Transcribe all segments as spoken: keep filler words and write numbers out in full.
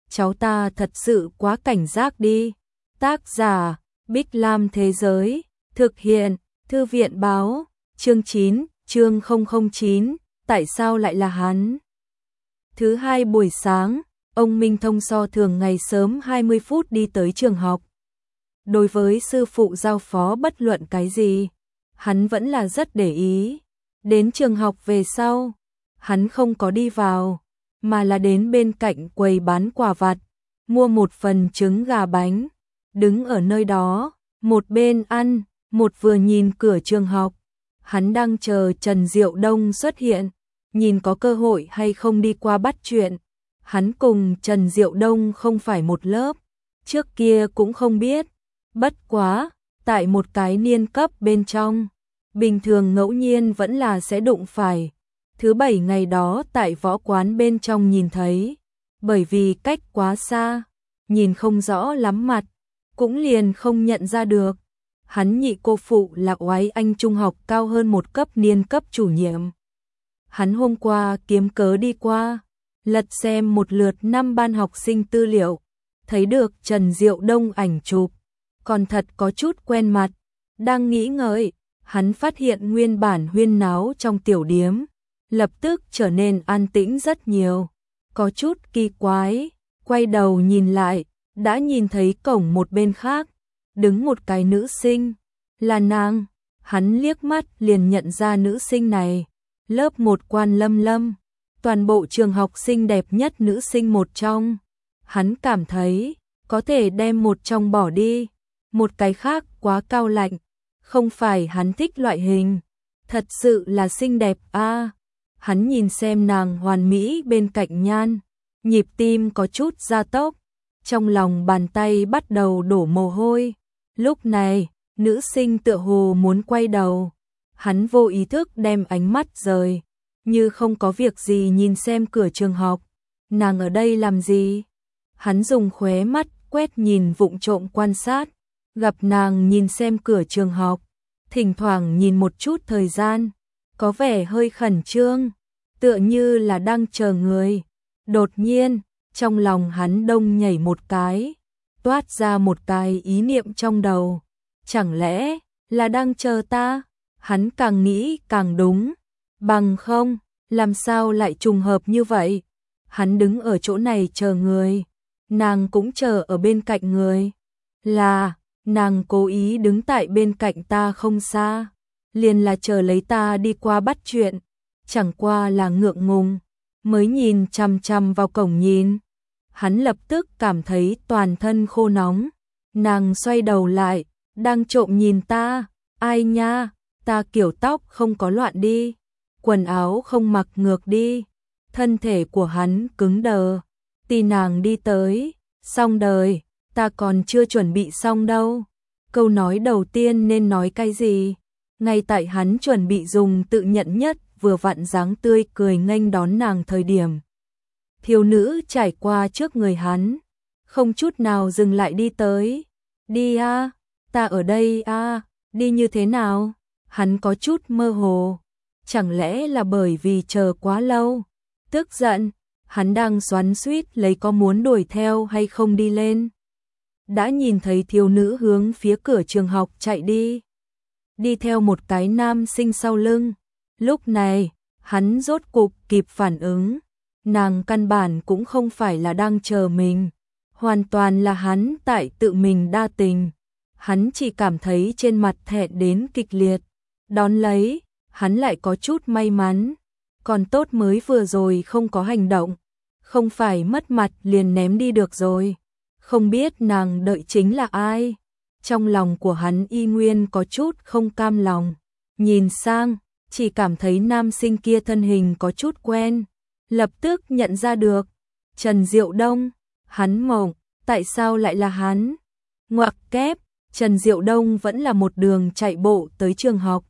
cháu ta thật sự quá cảnh giác đi. Tác giả, Bích Lam Thế Giới, thực hiện, Thư viện Báo, chương chín, chương không không chín, tại sao lại là hắn? Thứ hai buổi sáng, ông Minh Thông so thường ngày sớm hai mươi phút đi tới trường học. Đối với sư phụ giao phó bất luận cái gì, hắn vẫn là rất để ý. Đến trường học về sau, hắn không có đi vào, mà là đến bên cạnh quầy bán quà vặt, mua một phần trứng gà bánh, đứng ở nơi đó, một bên ăn, một vừa nhìn cửa trường học. Hắn đang chờ Trần Diệu Đông xuất hiện, nhìn có cơ hội hay không đi qua bắt chuyện. Hắn cùng Trần Diệu Đông không phải một lớp, trước kia cũng không biết. Bất quá, tại một cái niên cấp bên trong, bình thường ngẫu nhiên vẫn là sẽ đụng phải. Thứ bảy ngày đó tại võ quán bên trong nhìn thấy, bởi vì cách quá xa, nhìn không rõ lắm mặt, cũng liền không nhận ra được. Hắn nhị cô phụ là Oái Anh trung học cao hơn một cấp niên cấp chủ nhiệm. Hắn hôm qua kiếm cớ đi qua, lật xem một lượt năm ban học sinh tư liệu, thấy được Trần Diệu Đông ảnh chụp, còn thật có chút quen mặt. Đang nghĩ ngợi, hắn phát hiện nguyên bản huyên náo trong tiểu điếm, lập tức trở nên an tĩnh rất nhiều, có chút kỳ quái. Quay đầu nhìn lại, đã nhìn thấy cổng một bên khác, đứng một cái nữ sinh, là nàng. Hắn liếc mắt liền nhận ra nữ sinh này, lớp một Quan Lâm Lâm, toàn bộ trường học xinh đẹp nhất nữ sinh một trong. Hắn cảm thấy, có thể đem một trong bỏ đi, một cái khác quá cao lạnh, không phải hắn thích loại hình, thật sự là xinh đẹp a. À, hắn nhìn xem nàng hoàn mỹ bên cạnh nhan, nhịp tim có chút gia tốc, trong lòng bàn tay bắt đầu đổ mồ hôi. Lúc này, nữ sinh tựa hồ muốn quay đầu, hắn vô ý thức đem ánh mắt rời, như không có việc gì nhìn xem cửa trường học. Nàng ở đây làm gì? Hắn dùng khóe mắt quét nhìn vụng trộm quan sát, gặp nàng nhìn xem cửa trường học, thỉnh thoảng nhìn một chút thời gian, có vẻ hơi khẩn trương, tựa như là đang chờ người. Đột nhiên, trong lòng hắn đông nhảy một cái, toát ra một cái ý niệm trong đầu. Chẳng lẽ là đang chờ ta? Hắn càng nghĩ càng đúng, bằng không, làm sao lại trùng hợp như vậy? Hắn đứng ở chỗ này chờ người, nàng cũng chờ ở bên cạnh người. Là, nàng cố ý đứng tại bên cạnh ta không xa, liền là chờ lấy ta đi qua bắt chuyện, chẳng qua là ngượng ngùng, mới nhìn chằm chằm vào cổng nhìn. Hắn lập tức cảm thấy toàn thân khô nóng, nàng xoay đầu lại, đang trộm nhìn ta. Ai nha, ta kiểu tóc không có loạn đi, quần áo không mặc ngược đi. Thân thể của hắn cứng đờ, tì nàng đi tới, xong đời, ta còn chưa chuẩn bị xong đâu. Câu nói đầu tiên nên nói cái gì? Ngay tại hắn chuẩn bị dùng tự nhận nhất vừa vặn dáng tươi cười nghênh đón nàng thời điểm, thiếu nữ trải qua trước người hắn, không chút nào dừng lại đi tới. Đi a, à, ta ở đây a, à, đi như thế nào? Hắn có chút mơ hồ, chẳng lẽ là bởi vì chờ quá lâu, tức giận, hắn đang xoắn xuýt lấy có muốn đuổi theo hay không đi lên. Đã nhìn thấy thiếu nữ hướng phía cửa trường học chạy đi, đi theo một cái nam sinh sau lưng. Lúc này, hắn rốt cục kịp phản ứng, nàng căn bản cũng không phải là đang chờ mình, hoàn toàn là hắn tại tự mình đa tình. Hắn chỉ cảm thấy trên mặt thẹn đến kịch liệt, đón lấy, hắn lại có chút may mắn, còn tốt mới vừa rồi không có hành động, không phải mất mặt liền ném đi được rồi. Không biết nàng đợi chính là ai? Trong lòng của hắn y nguyên có chút không cam lòng, nhìn sang, chỉ cảm thấy nam sinh kia thân hình có chút quen, lập tức nhận ra được, Trần Diệu Đông. Hắn mộng, tại sao lại là hắn? Ngoặc kép, Trần Diệu Đông vẫn là một đường chạy bộ tới trường học.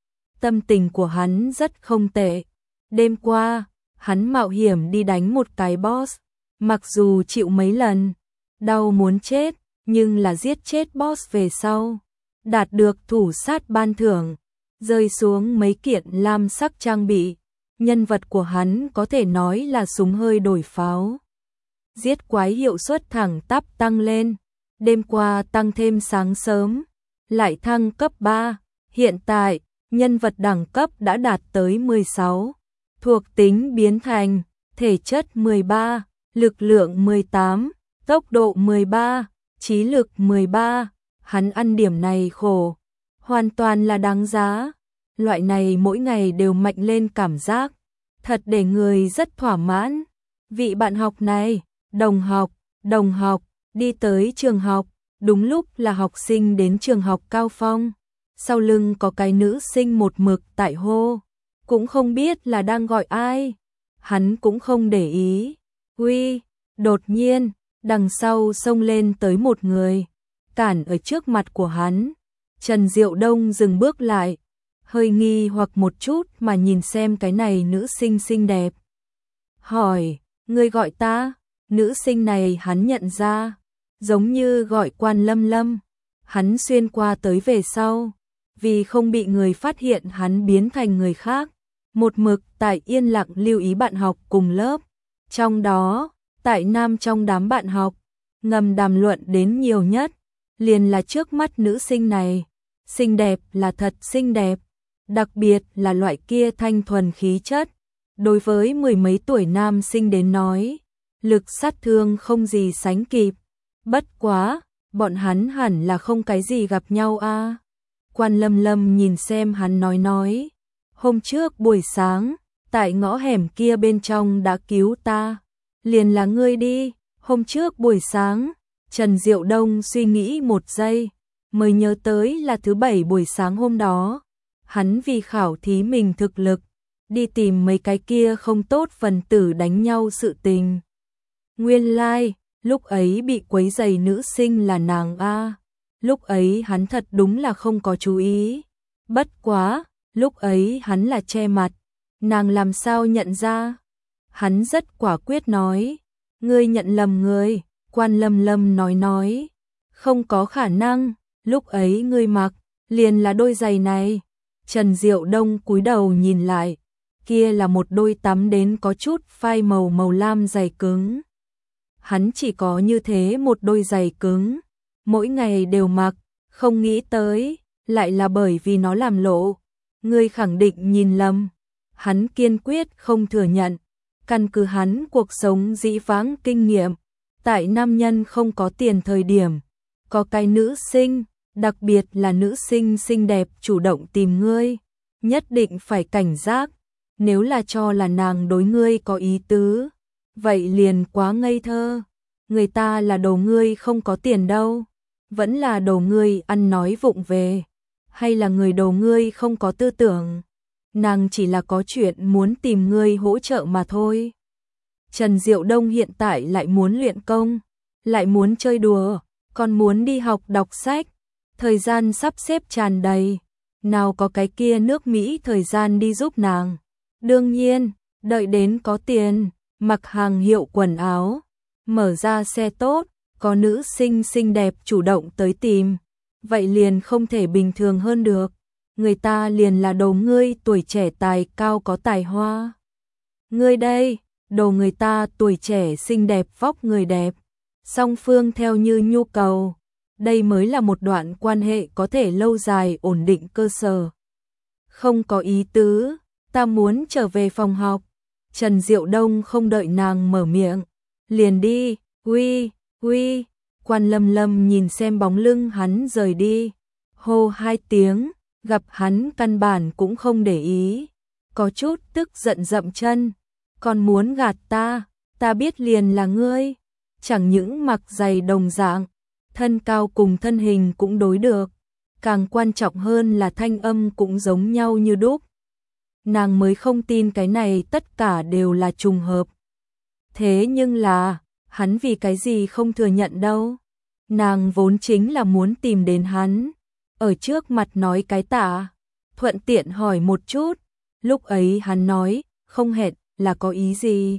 Tâm tình của hắn rất không tệ. Đêm qua, hắn mạo hiểm đi đánh một cái boss, mặc dù chịu mấy lần đau muốn chết, nhưng là giết chết boss về sau, đạt được thủ sát ban thưởng, rơi xuống mấy kiện lam sắc trang bị. Nhân vật của hắn có thể nói là súng hơi đổi pháo. giết quái hiệu suất thẳng tắp tăng lên. Đêm qua tăng thêm sáng sớm, lại thăng cấp ba. Hiện tại, nhân vật đẳng cấp đã đạt tới mười sáu. Thuộc tính biến thành thể chất mười ba, lực lượng mười tám, tốc độ mười ba, trí lực mười ba. Hắn ăn điểm này khổ, hoàn toàn là đáng giá. Loại này mỗi ngày đều mạnh lên cảm giác, thật để người rất thỏa mãn. Vị bạn học này, đồng học, đồng học, đi tới trường học, đúng lúc là học sinh đến trường học Cao Phong. Sau lưng có cái nữ sinh một mực tại hô, cũng không biết là đang gọi ai. Hắn cũng không để ý. Uy, đột nhiên, đằng sau xông lên tới một người, cản ở trước mặt của hắn. Trần Diệu Đông dừng bước lại, hơi nghi hoặc một chút mà nhìn xem cái này nữ sinh xinh đẹp. Hỏi, ngươi gọi ta? Nữ sinh này hắn nhận ra, giống như gọi Quan Lâm Lâm. Hắn xuyên qua tới về sau, vì không bị người phát hiện hắn biến thành người khác, một mực tại yên lặng lưu ý bạn học cùng lớp. Trong đó, tại nam trong đám bạn học, ngầm đàm luận đến nhiều nhất, liền là trước mắt nữ sinh này. Xinh đẹp là thật xinh đẹp, đặc biệt là loại kia thanh thuần khí chất. Đối với mười mấy tuổi nam sinh đến nói, lực sát thương không gì sánh kịp. Bất quá, bọn hắn hẳn là không cái gì gặp nhau a. À. Quan Lâm Lâm nhìn xem hắn nói nói, hôm trước buổi sáng, tại ngõ hẻm kia bên trong đã cứu ta, liền là ngươi đi. Hôm trước buổi sáng, Trần Diệu Đông suy nghĩ một giây, mới nhớ tới là thứ bảy buổi sáng hôm đó. Hắn vì khảo thí mình thực lực, đi tìm mấy cái kia không tốt phần tử đánh nhau sự tình. Nguyên lai, like, lúc ấy bị quấy giày nữ sinh là nàng a. Lúc ấy hắn thật đúng là không có chú ý. Bất quá, lúc ấy hắn là che mặt, nàng làm sao nhận ra? Hắn rất quả quyết nói, ngươi nhận lầm người. Quan Lâm Lâm nói nói, không có khả năng, lúc ấy ngươi mặc, liền là đôi giày này. Trần Diệu Đông cúi đầu nhìn lại, kia là một đôi tắm đến có chút phai màu màu lam giày cứng. Hắn chỉ có như thế một đôi giày cứng, mỗi ngày đều mặc, không nghĩ tới, lại là bởi vì nó làm lộ. Ngươi khẳng định nhìn lầm. Hắn kiên quyết không thừa nhận, căn cứ hắn cuộc sống dĩ vãng kinh nghiệm, tại nam nhân không có tiền thời điểm, có cái nữ sinh, đặc biệt là nữ sinh xinh đẹp chủ động tìm ngươi, nhất định phải cảnh giác. Nếu là cho là nàng đối ngươi có ý tứ, vậy liền quá ngây thơ. Người ta là đồ ngươi không có tiền đâu, vẫn là đồ ngươi ăn nói vụng về, hay là người đồ ngươi không có tư tưởng. Nàng chỉ là có chuyện muốn tìm ngươi hỗ trợ mà thôi. Trần Diệu Đông hiện tại lại muốn luyện công, lại muốn chơi đùa, còn muốn đi học đọc sách. Thời gian sắp xếp tràn đầy, nào có cái kia nước Mỹ thời gian đi giúp nàng. Đương nhiên, đợi đến có tiền, mặc hàng hiệu quần áo, mở ra xe tốt, có nữ sinh xinh đẹp chủ động tới tìm, vậy liền không thể bình thường hơn được. Người ta liền là đồ ngươi tuổi trẻ tài cao có tài hoa. Ngươi đây, đồ người ta tuổi trẻ xinh đẹp vóc người đẹp, song phương theo như nhu cầu. Đây mới là một đoạn quan hệ có thể lâu dài ổn định cơ sở. Không có ý tứ, ta muốn trở về phòng học. Trần Diệu Đông không đợi nàng mở miệng, liền đi. Uy, uy. Quan Lâm Lâm nhìn xem bóng lưng hắn rời đi, hô hai tiếng, gặp hắn căn bản cũng không để ý, có chút tức giận dậm chân. Còn muốn gạt ta, ta biết liền là ngươi. Chẳng những mặc giày đồng dạng, thân cao cùng thân hình cũng đối được, càng quan trọng hơn là thanh âm cũng giống nhau như đúc. Nàng mới không tin cái này tất cả đều là trùng hợp. Thế nhưng là, hắn vì cái gì không thừa nhận đâu. Nàng vốn chính là muốn tìm đến hắn, ở trước mặt nói cái tạ, thuận tiện hỏi một chút. Lúc ấy hắn nói, không hẹn là có ý gì?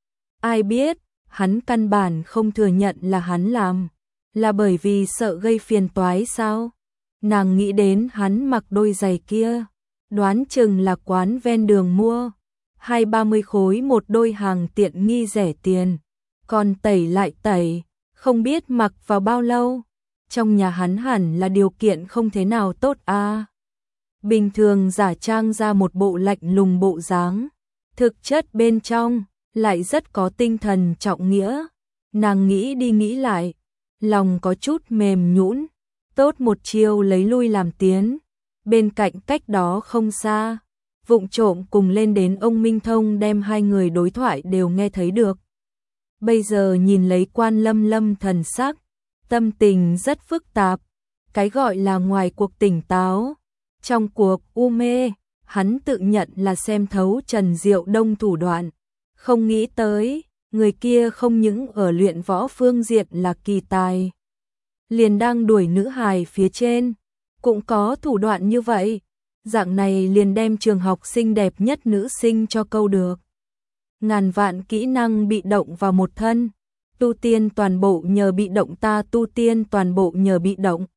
Ai biết, hắn căn bản không thừa nhận là hắn làm. Là bởi vì sợ gây phiền toái sao? Nàng nghĩ đến hắn mặc đôi giày kia, đoán chừng là quán ven đường mua, hai ba mươi khối một đôi hàng tiện nghi rẻ tiền. còn tẩy lại tẩy, không biết mặc vào bao lâu. Trong nhà hắn hẳn là điều kiện không thế nào tốt a. À. Bình thường giả trang ra một bộ lạnh lùng bộ dáng, thực chất bên trong lại rất có tinh thần trọng nghĩa. Nàng nghĩ đi nghĩ lại, lòng có chút mềm nhũn, tốt một chiêu lấy lui làm tiến. Bên cạnh cách đó không xa, vụng trộm cùng lên đến ông Minh Thông đem hai người đối thoại đều nghe thấy được. Bây giờ nhìn lấy Quan Lâm Lâm thần sắc, tâm tình rất phức tạp, cái gọi là ngoài cuộc tỉnh táo, trong cuộc u mê, hắn tự nhận là xem thấu Trần Diệu Đông thủ đoạn, không nghĩ tới, người kia không những ở luyện võ phương diện là kỳ tài, liền đang đuổi nữ hài phía trên, cũng có thủ đoạn như vậy, dạng này liền đem trường học xinh đẹp nhất nữ sinh cho câu được. Ngàn vạn kỹ năng bị động vào một thân, tu tiên toàn bộ nhờ bị động ta tu tiên toàn bộ nhờ bị động.